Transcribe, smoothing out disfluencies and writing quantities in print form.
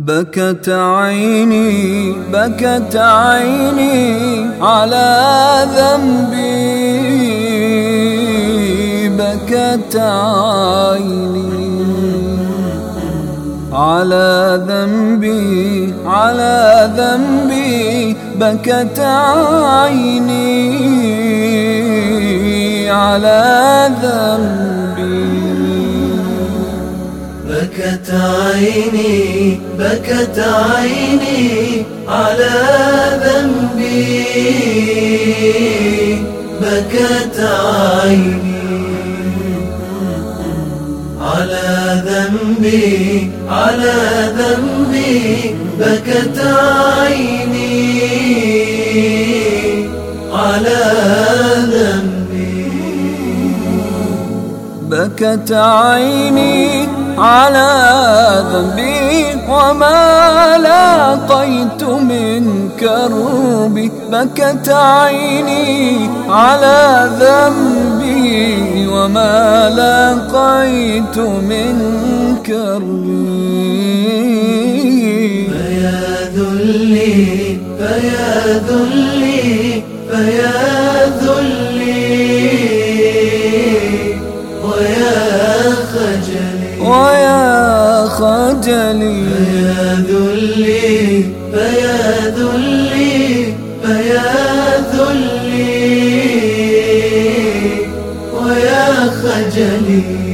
بكت عيني بكت عيني على ذنبي، بكت عيني على ذنبي، على ذنبي، بكت عيني على ذنبي. بكت عيني بكت عيني على ذنبي، بكت عيني على ذنبي، على ذنبي، بكت عيني على ذنبي. بكت عيني على ذنبي وما لاقيت من كربي، بكت عيني على ذنبي وما لاقيت من كربي. فيا ذلي فيا ذلي فيا ذلي ويا خجلي، فيا ذلي فيا ذلي فيا ذلي ويا خجلي.